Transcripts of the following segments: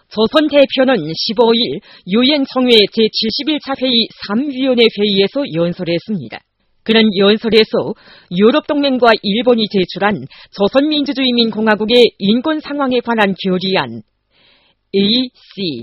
조선 대표는 15일 유엔 총회 제71차 회의 3위원회 회의에서 연설했습니다. 그는 연설에서 유럽동맹과 일본이 제출한 조선민주주의민공화국의 인권 상황에 관한 결의안 AC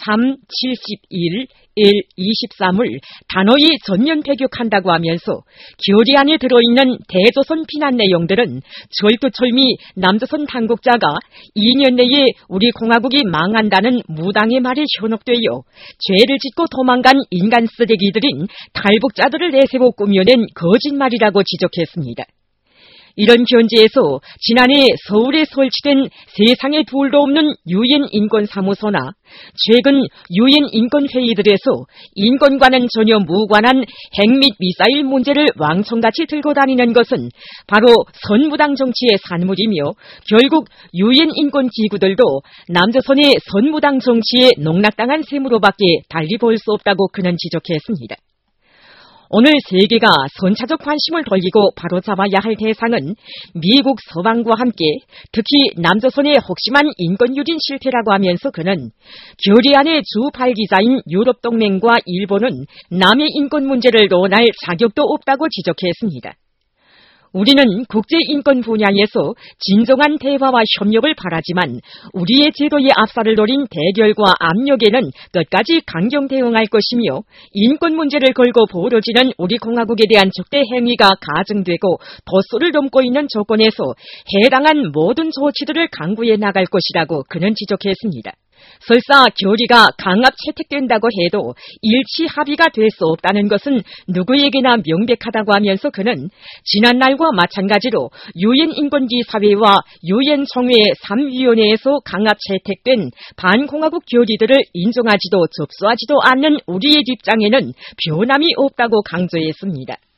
371-L23을 단호히 전면 배격한다고 하면서 결의안에 들어있는 대조선 비난 내용들은 절도철미 남조선 당국자가 2년 내에 우리 공화국이 망한다는 무당의 말에 현혹되어 죄를 짓고 도망간 인간 쓰레기들인 탈북자들을 내세워 꾸며낸 거짓말이라고 지적했습니다. 이런 현지에서 지난해 서울에 설치된 세상에 둘도 없는 유엔 인권사무소나 최근 유엔 인권회의들에서 인권과는 전혀 무관한 핵 및 미사일 문제를 왕청같이 들고 다니는 것은 바로 선무당 정치의 산물이며 결국 유엔 인권기구들도 남조선의 선무당 정치에 농락당한 셈으로밖에 달리 볼 수 없다고 그는 지적했습니다. 오늘 세계가 선차적 관심을 돌리고 바로잡아야 할 대상은 미국 서방과 함께 특히 남조선의 혹심한 인권유린 실패라고 하면서 그는 결의안의 주 발기자인 유럽동맹과 일본은 남의 인권 문제를 논할 자격도 없다고 지적했습니다. 우리는 국제인권 분야에서 진정한 대화와 협력을 바라지만 우리의 제도의 압살을 노린 대결과 압력에는 끝까지 강경 대응할 것이며 인권 문제를 걸고 벌어지는 우리 공화국에 대한 적대 행위가 가증되고 돛소를 넘고 있는 조건에서 해당한 모든 조치들을 강구해 나갈 것이라고 그는 지적했습니다. 설사 결의가 강압 채택된다고 해도 일치 합의가 될 수 없다는 것은 누구에게나 명백하다고 하면서 그는 지난날과 마찬가지로 유엔 인권기 사회와 유엔 총회 3위원회에서 강압 채택된 반공화국 결의들을 인정하지도 접수하지도 않는 우리의 입장에는 변함이 없다고 강조했습니다.